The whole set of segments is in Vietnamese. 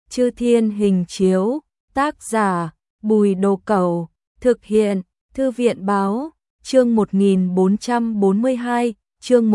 Chư Thiên Hình Chiếu, tác giả Bùi Đồ Cẩu, thực hiện Thư viện Báo, chương 1442, chương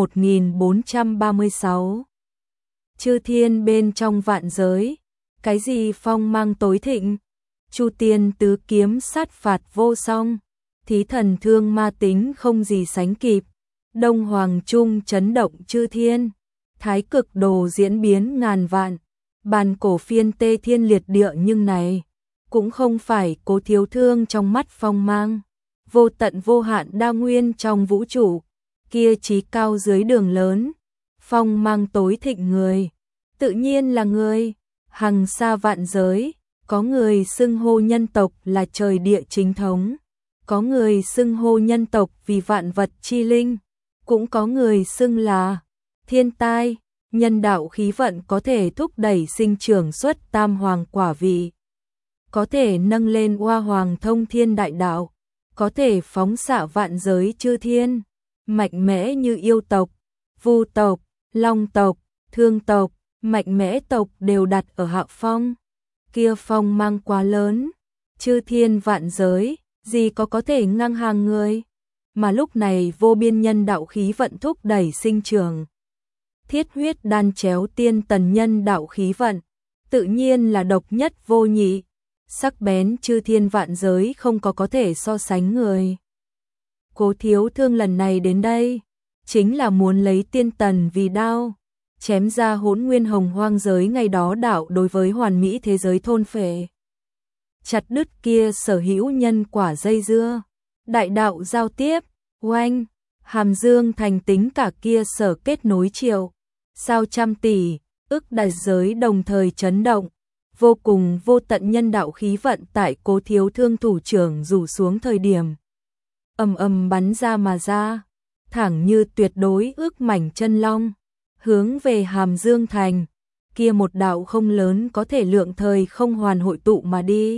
1436. Chư thiên bên trong vạn giới, cái gì phong mang tối thịnh, Chu tiên tứ kiếm sát phạt vô song, thí thần thương ma tính không gì sánh kịp, Đông Hoàng Trung chấn động chư thiên, thái cực đồ diễn biến ngàn vạn, bàn cổ phiên tê thiên liệt địa nhưng này, cũng không phải Cố Thiếu Thương trong mắt phong mang, vô tận vô hạn đa nguyên trong vũ trụ, kia trí cao dưới đường lớn, phong mang tối thịnh người, tự nhiên là người, hằng xa vạn giới, có người xưng hô nhân tộc là trời địa chính thống, có người xưng hô nhân tộc vì vạn vật chi linh, cũng có người xưng là thiên tai, nhân đạo khí vận có thể thúc đẩy sinh trưởng xuất tam hoàng quả vị, có thể nâng lên oa hoàng thông thiên đại đạo, có thể phóng xạ vạn giới chư thiên, mạnh mẽ như yêu tộc, vu tộc, long tộc, thương tộc, mạnh mẽ tộc đều đặt ở hạ phong. Kia phong mang quá lớn, chư thiên vạn giới, gì có thể ngang hàng người, mà lúc này vô biên nhân đạo khí vận thúc đẩy sinh trưởng. Thiết huyết đan chéo tiên tần nhân đạo khí vận, tự nhiên là độc nhất vô nhị, sắc bén chư thiên vạn giới không có thể so sánh người. Cố Thiếu Thương lần này đến đây, chính là muốn lấy tiên tần vì đao, chém ra hỗn nguyên hồng hoang giới ngày đó đạo đối với hoàn mỹ thế giới thôn phệ. Chặt đứt kia sở hữu nhân quả dây dưa, đại đạo giao tiếp, oanh, hàm dương thành tính cả kia sở kết nối triệu, sao trăm tỷ, ức đại giới đồng thời chấn động, vô cùng vô tận nhân đạo khí vận tại Cố Thiếu Thương thủ trưởng rủ xuống thời điểm. Ầm ầm bắn ra mà ra, thẳng như tuyệt đối ước mảnh chân long, hướng về hàm dương thành, kia một đạo không lớn có thể lượng thời không hoàn hội tụ mà đi.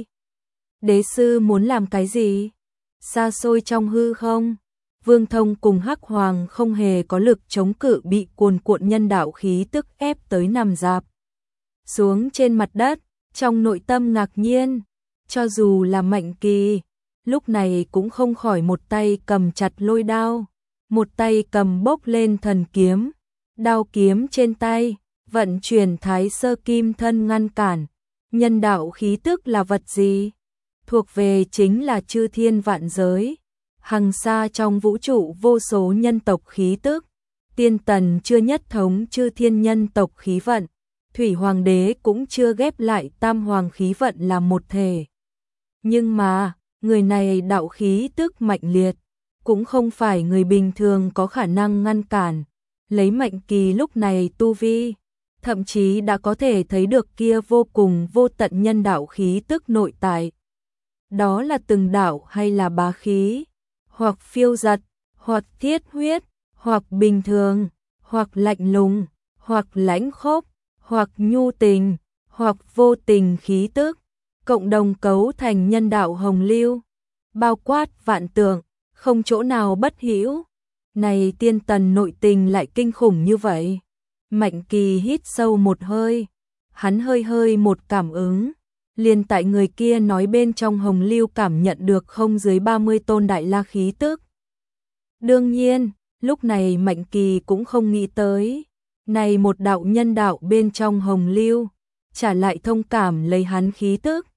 Đế sư muốn làm cái gì? Xa xôi trong hư không, Vương Thông cùng Hắc Hoàng không hề có lực chống cự bị cuồn cuộn nhân đạo khí tức ép tới nằm rạp xuống trên mặt đất, trong nội tâm ngạc nhiên, cho dù là Mạnh Kỳ, lúc này cũng không khỏi một tay cầm chặt lôi đao, một tay cầm bốc lên thần kiếm, đao kiếm trên tay, vận chuyển thái sơ kim thân ngăn cản, nhân đạo khí tức là vật gì? Thuộc về chính là chư thiên vạn giới, hằng xa trong vũ trụ vô số nhân tộc khí tức, tiên tần chưa nhất thống chư thiên nhân tộc khí vận, thủy hoàng đế cũng chưa ghép lại tam hoàng khí vận làm một thể. Nhưng mà, người này đạo khí tức mạnh liệt, cũng không phải người bình thường có khả năng ngăn cản, lấy Mạnh Kỳ lúc này tu vi, thậm chí đã có thể thấy được kia vô cùng vô tận nhân đạo khí tức nội tại. Đó là từng đạo hay là bá khí, hoặc phiêu giật, hoặc thiết huyết, hoặc bình thường, hoặc lạnh lùng, hoặc lãnh khốc, hoặc nhu tình, hoặc vô tình khí tức, cộng đồng cấu thành nhân đạo hồng lưu, bao quát vạn tượng, không chỗ nào bất hữu. Này tiên tần nội tình lại kinh khủng như vậy. Mạnh Kỳ hít sâu một hơi, hắn hơi một cảm ứng, liền tại người kia nói bên trong hồng lưu cảm nhận được không dưới 30 tôn đại la khí tức. Đương nhiên, lúc này Mạnh Kỳ cũng không nghĩ tới, này một đạo nhân đạo bên trong hồng lưu, trả lại thông cảm lấy hắn khí tức.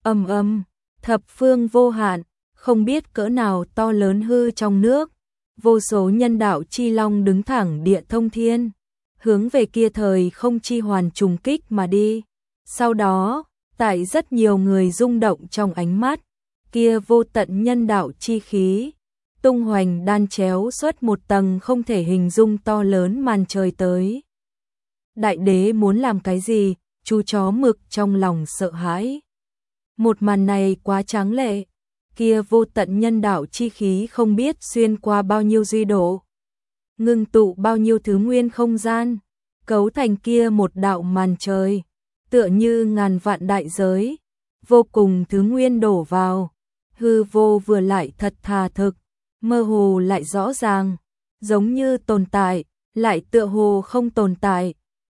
Thập phương vô hạn, không biết cỡ nào to lớn hư trong nước, vô số nhân đạo chi long đứng thẳng địa thông thiên, hướng về kia thời không chi hoàn trùng kích mà đi. Sau đó, tại rất nhiều người rung động trong ánh mắt, kia vô tận nhân đạo chi khí, tung hoành đan chéo xuất một tầng không thể hình dung to lớn màn trời tới. Đại đế muốn làm cái gì? Chú chó mực trong lòng sợ hãi. Một màn này quá tráng lệ, kia vô tận nhân đạo chi khí không biết xuyên qua bao nhiêu duy độ, ngưng tụ bao nhiêu thứ nguyên không gian, cấu thành kia một đạo màn trời, tựa như ngàn vạn đại giới, vô cùng thứ nguyên đổ vào, hư vô vừa lại thật thà thực, mơ hồ lại rõ ràng, giống như tồn tại, lại tựa hồ không tồn tại,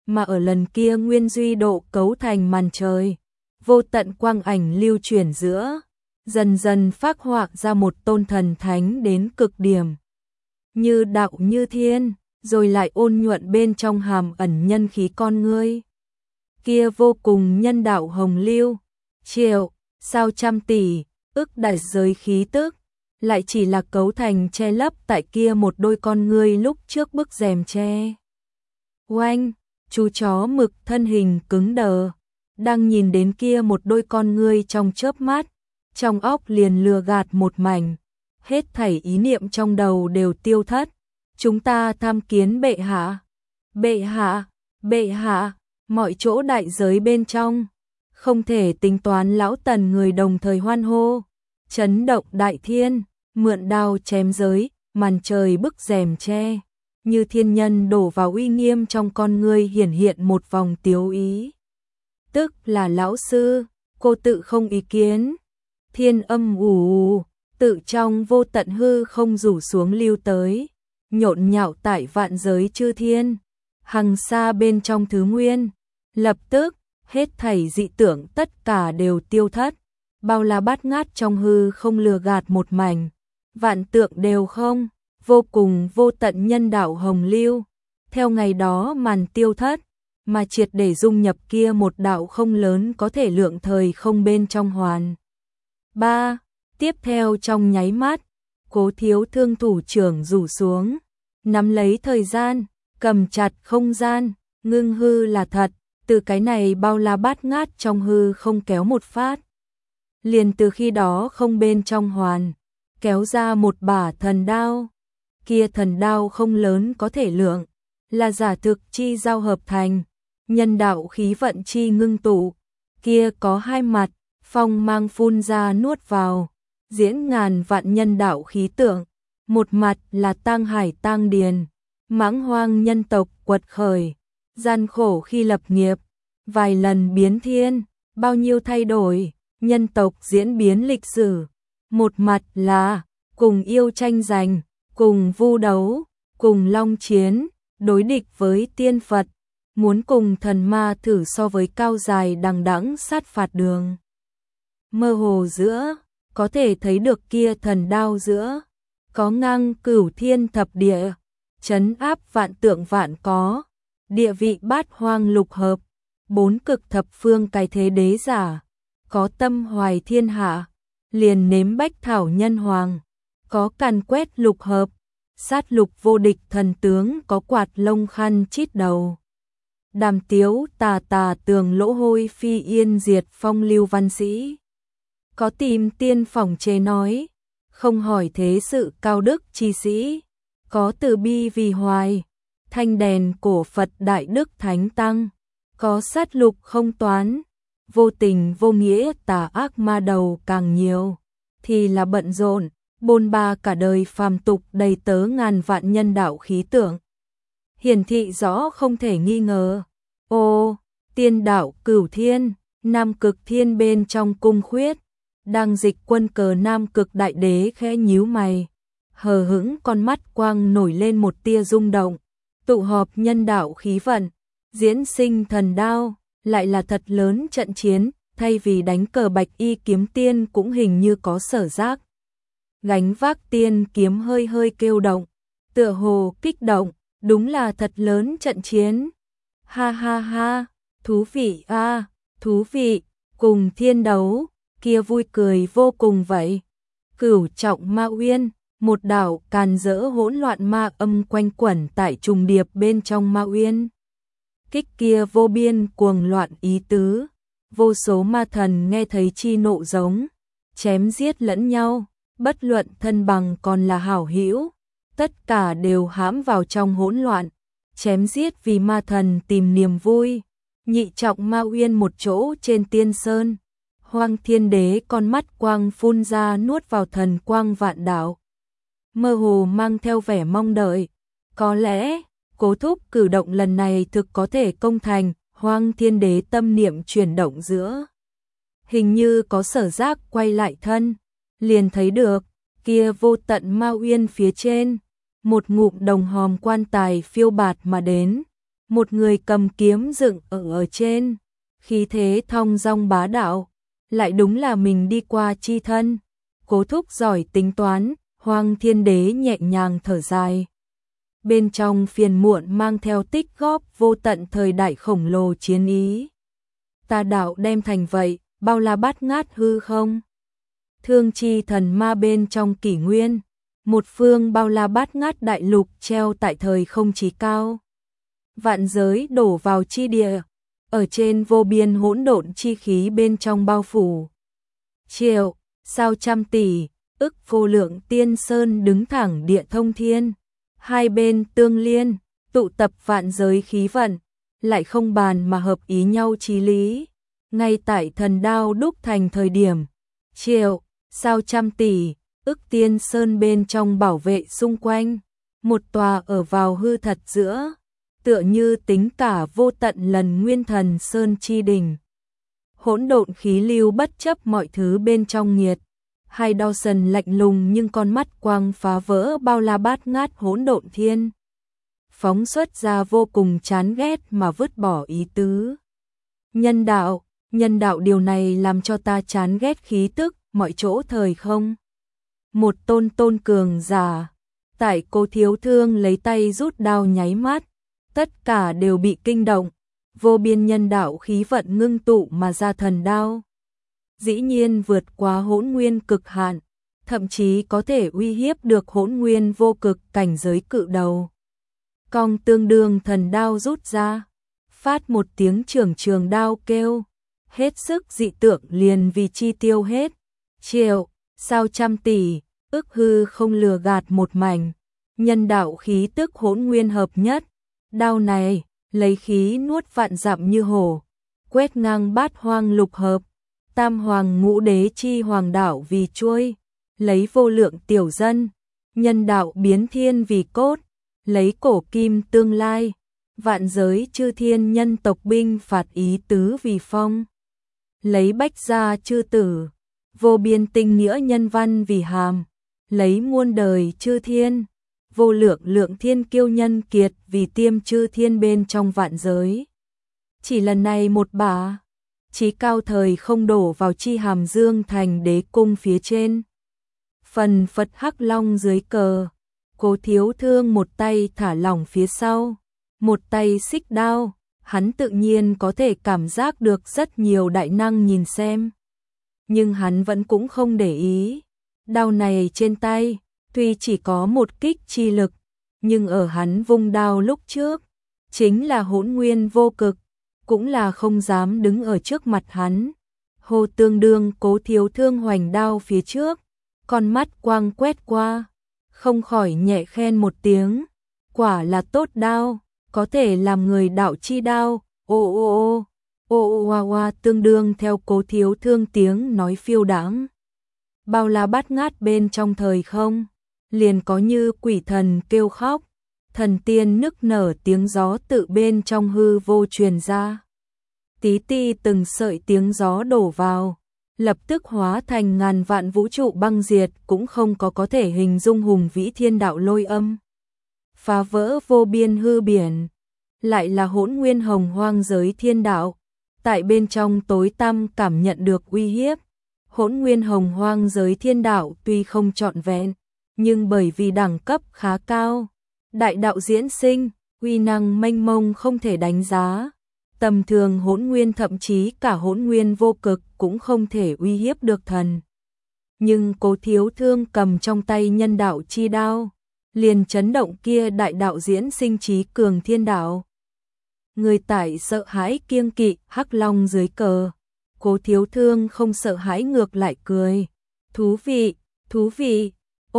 mà ở lần kia nguyên duy độ cấu thành màn trời, vô tận quang ảnh lưu chuyển giữa, dần dần phác họa ra một tôn thần thánh đến cực điểm. Như đạo như thiên, rồi lại ôn nhuận bên trong hàm ẩn nhân khí con ngươi. Kia vô cùng nhân đạo hồng lưu, triệu, sao trăm tỷ, ức đại giới khí tức, lại chỉ là cấu thành che lấp tại kia một đôi con ngươi lúc trước bức rèm che. Oanh, chú chó mực thân hình cứng đờ, đang nhìn đến kia một đôi con ngươi trong chớp mắt, trong óc liền lừa gạt một mảnh, hết thảy ý niệm trong đầu đều tiêu thất. Chúng ta tham kiến bệ hạ, bệ hạ, bệ hạ, mọi chỗ đại giới bên trong, không thể tính toán lão tần người đồng thời hoan hô, chấn động đại thiên, mượn đao chém giới, màn trời bức rèm che, như thiên nhân đổ vào uy nghiêm trong con ngươi hiển hiện một vòng tiếu ý. Tức là lão sư, cô tự không ý kiến, thiên âm ù, tự trong vô tận hư không rủ xuống lưu tới, nhộn nhạo tại vạn giới chư thiên, hằng xa bên trong thứ nguyên, lập tức, hết thảy dị tưởng tất cả đều tiêu thất, bao la bát ngát trong hư không lừa gạt một mảnh, vạn tượng đều không, vô cùng vô tận nhân đạo hồng lưu, theo ngày đó màn tiêu thất, mà triệt để dung nhập kia một đạo không lớn có thể lượng thời không bên trong hoàn. 3. Tiếp theo trong nháy mắt, Cố Thiếu Thương thủ trưởng rủ xuống, nắm lấy thời gian, cầm chặt không gian, ngưng hư là thật, từ cái này bao la bát ngát trong hư không kéo một phát. Liền từ khi đó không bên trong hoàn, kéo ra một bả thần đao, kia thần đao không lớn có thể lượng, là giả thực chi giao hợp thành, nhân đạo khí vận chi ngưng tụ, kia có hai mặt, phong mang phun ra nuốt vào, diễn ngàn vạn nhân đạo khí tượng, một mặt là tang hải tang điền, mãng hoang nhân tộc quật khởi, gian khổ khi lập nghiệp, vài lần biến thiên, bao nhiêu thay đổi, nhân tộc diễn biến lịch sử, một mặt là cùng yêu tranh giành, cùng vu đấu, cùng long chiến, đối địch với tiên Phật, muốn cùng thần ma thử so với cao dài đằng đẵng sát phạt đường. Mơ hồ giữa, có thể thấy được kia thần đao giữa, có ngang cửu thiên thập địa, trấn áp vạn tượng vạn có, địa vị bát hoang lục hợp, bốn cực thập phương cái thế đế giả, có tâm hoài thiên hạ, liền nếm bách thảo nhân hoàng, có càn quét lục hợp, sát lục vô địch thần tướng, có quạt lông khăn chít đầu. Đàm tiếu tà tà tường lỗ hôi phi yên diệt phong lưu văn sĩ. Có tìm tiên phỏng chế nói, không hỏi thế sự cao đức chi sĩ. Có từ bi vì hoài, thanh đèn cổ Phật đại đức thánh tăng. Có sát lục không toán, vô tình vô nghĩa tà ác ma đầu càng nhiều. Thì là bận rộn, bôn ba cả đời phàm tục đầy tớ ngàn vạn nhân đạo khí tượng. Hiển thị rõ không thể nghi ngờ. Ô, tiên đạo cửu thiên, nam cực thiên bên trong cung khuyết, đang dịch quân cờ nam cực đại đế khẽ nhíu mày, hờ hững con mắt quang nổi lên một tia rung động, tụ họp nhân đạo khí vận, diễn sinh thần đao, lại là thật lớn trận chiến, thay vì đánh cờ bạch y kiếm tiên cũng hình như có sở giác. Gánh vác tiên kiếm hơi hơi kêu động, tựa hồ kích động, đúng là thật lớn trận chiến. Ha ha ha, thú vị a, thú vị, cùng thiên đấu, kia vui cười vô cùng vậy. Cửu trọng ma uyên, một đảo càn rỡ hỗn loạn ma âm quanh quẩn tại trùng điệp bên trong ma uyên. Kích kia vô biên cuồng loạn ý tứ, vô số ma thần nghe thấy chi nộ giống, chém giết lẫn nhau, bất luận thân bằng còn là hảo hữu, tất cả đều hãm vào trong hỗn loạn, chém giết vì ma thần tìm niềm vui. Nhị trọng ma uyên một chỗ trên tiên sơn, Hoang Thiên Đế con mắt quang phun ra nuốt vào thần quang vạn đạo, mơ hồ mang theo vẻ mong đợi, có lẽ Cố Thúc cử động lần này thực có thể công thành. Hoang Thiên Đế tâm niệm chuyển động giữa, hình như có sở giác quay lại thân, liền thấy được kia vô tận ma uyên phía trên, một ngụm đồng hòm quan tài phiêu bạt mà đến, một người cầm kiếm dựng ở trên, khí thế thong dong bá đạo, lại đúng là mình đi qua chi thân. Cố Thúc giỏi tính toán, Hoang Thiên Đế nhẹ nhàng thở dài. Bên trong phiền muộn mang theo tích góp vô tận thời đại khổng lồ chiến ý. Ta đạo đem thành vậy, bao la bát ngát hư không? Thương chi thần ma bên trong kỷ nguyên, một phương bao la bát ngát đại lục treo tại thời không chí cao. Vạn giới đổ vào chi địa, ở trên vô biên hỗn độn chi khí bên trong bao phủ. Triệu, sao trăm tỷ, ức vô lượng tiên sơn đứng thẳng địa thông thiên, hai bên tương liên, tụ tập vạn giới khí vận, lại không bàn mà hợp ý nhau chí lý. Ngay tại thần đao đúc thành thời điểm, triệu, sao trăm tỷ, ức tiên sơn bên trong bảo vệ xung quanh, một tòa ở vào hư thật giữa, tựa như tính cả vô tận lần nguyên thần sơn chi đỉnh. Hỗn độn khí lưu bất chấp mọi thứ bên trong nhiệt, hai đao sần lạnh lùng nhưng con mắt quang phá vỡ bao la bát ngát hỗn độn thiên. Phóng xuất ra vô cùng chán ghét mà vứt bỏ ý tứ. Nhân đạo điều này làm cho ta chán ghét khí tức, mọi chỗ thời không. Một tôn cường giả, tại Cố Thiếu Thương lấy tay rút đao nháy mắt, tất cả đều bị kinh động, vô biên nhân đạo khí vận ngưng tụ mà ra thần đao. Dĩ nhiên vượt qua hỗn nguyên cực hạn, thậm chí có thể uy hiếp được hỗn nguyên vô cực cảnh giới cự đầu. Cong tương đương thần đao rút ra, phát một tiếng trường đao kêu, hết sức dị tượng liền vì chi tiêu hết. Triệu, sao trăm tỷ, ức hư không lừa gạt một mảnh, nhân đạo khí tức hỗn nguyên hợp nhất. Đao này, lấy khí nuốt vạn dặm như hổ, quét ngang bát hoang lục hợp, tam hoàng ngũ đế chi hoàng đạo vì chuôi, lấy vô lượng tiểu dân, nhân đạo biến thiên vì cốt, lấy cổ kim tương lai, vạn giới chư thiên nhân tộc binh phạt ý tứ vì phong, lấy bách gia chư tử, vô biên tinh nghĩa nhân văn vì hàm, lấy muôn đời chư thiên, vô lượng thiên kiêu nhân kiệt vì tiêm chư thiên bên trong vạn giới. Chỉ lần này một bả, chí cao thời không đổ vào chi hàm dương thành đế cung phía trên. Phần Phật Hắc Long dưới cờ, Cố Thiếu Thương một tay thả lỏng phía sau, một tay xích đao, hắn tự nhiên có thể cảm giác được rất nhiều đại năng nhìn xem. Nhưng hắn vẫn cũng không để ý, đao này trên tay, tuy chỉ có một kích chi lực, nhưng ở hắn vung đao lúc trước, chính là hỗn nguyên vô cực, cũng là không dám đứng ở trước mặt hắn. Hồ tương đương Cố Thiếu Thương hoành đao phía trước, con mắt quang quét qua, không khỏi nhẹ khen một tiếng, quả là tốt đao, có thể làm người đạo chi đao. Oa tương đương theo Cố Thiếu Thương tiếng nói phiêu đãng. Bao la bát ngát bên trong thời không, liền có như quỷ thần kêu khóc, thần tiên nức nở tiếng gió tự bên trong hư vô truyền ra. Tí ti từng sợi tiếng gió đổ vào, lập tức hóa thành ngàn vạn vũ trụ băng diệt, cũng không có thể hình dung hùng vĩ thiên đạo lôi âm. Phá vỡ vô biên hư biển, lại là hỗn nguyên hồng hoang giới thiên đạo, tại bên trong tối tăm cảm nhận được uy hiếp. Hỗn nguyên hồng hoang giới thiên đạo tuy không trọn vẹn, nhưng bởi vì đẳng cấp khá cao, đại đạo diễn sinh, uy năng mênh mông không thể đánh giá. Tầm thường hỗn nguyên thậm chí cả hỗn nguyên vô cực cũng không thể uy hiếp được thần. Nhưng Cố Thiếu Thương cầm trong tay nhân đạo chi đao, liền chấn động kia đại đạo diễn sinh trí cường thiên đạo. Người tại sợ hãi kiêng kỵ Hắc Long dưới cờ, Cố Thiếu Thương không sợ hãi ngược lại cười. Thú vị,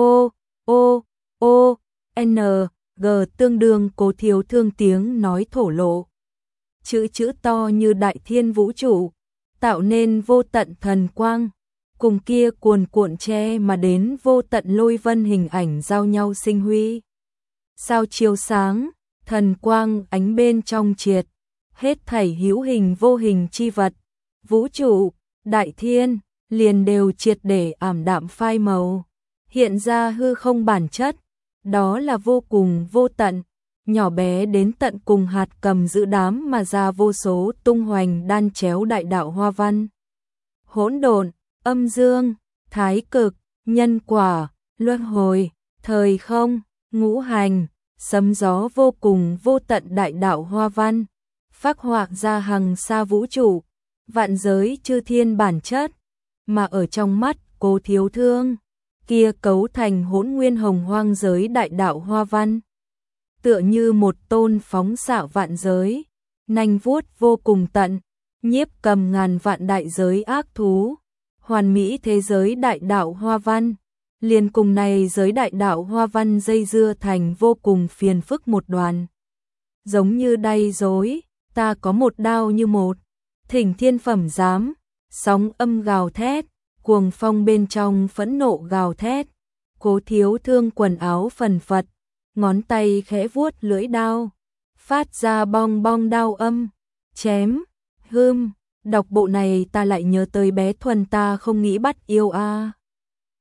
n, g tương đương Cố Thiếu Thương tiếng nói thổ lộ. Chữ to như đại thiên vũ trụ, tạo nên vô tận thần quang, cùng kia cuồn cuộn che mà đến vô tận lôi vân hình ảnh giao nhau sinh huy. Sao chiếu sáng, thần quang ánh bên trong triệt, hết thảy hữu hình vô hình chi vật, vũ trụ, đại thiên, liền đều triệt để ảm đạm phai màu, hiện ra hư không bản chất, đó là vô cùng vô tận, nhỏ bé đến tận cùng hạt cầm giữ đám mà ra vô số tung hoành đan chéo đại đạo hoa văn. Hỗn độn, âm dương, thái cực, nhân quả, luân hồi, thời không, ngũ hành, sấm gió vô cùng vô tận đại đạo hoa văn, phác họa ra hằng sa vũ trụ, vạn giới chư thiên bản chất, mà ở trong mắt Cố Thiếu Thương, kia cấu thành hỗn nguyên hồng hoang giới đại đạo hoa văn. Tựa như một tôn phóng xạ vạn giới, nanh vuốt vô cùng tận, nhiếp cầm ngàn vạn đại giới ác thú, hoàn mỹ thế giới đại đạo hoa văn. Liền cùng này giới đại đạo hoa văn dây dưa thành vô cùng phiền phức một đoàn. Giống như đay rối, ta có một đao như một, thỉnh thiên phẩm giám, sóng âm gào thét, cuồng phong bên trong phẫn nộ gào thét. Cố Thiếu Thương quần áo phần phật, ngón tay khẽ vuốt lưỡi đao, phát ra bong bong đao âm, chém, đọc bộ này ta lại nhớ tới bé Thuần ta không nghĩ bắt yêu a.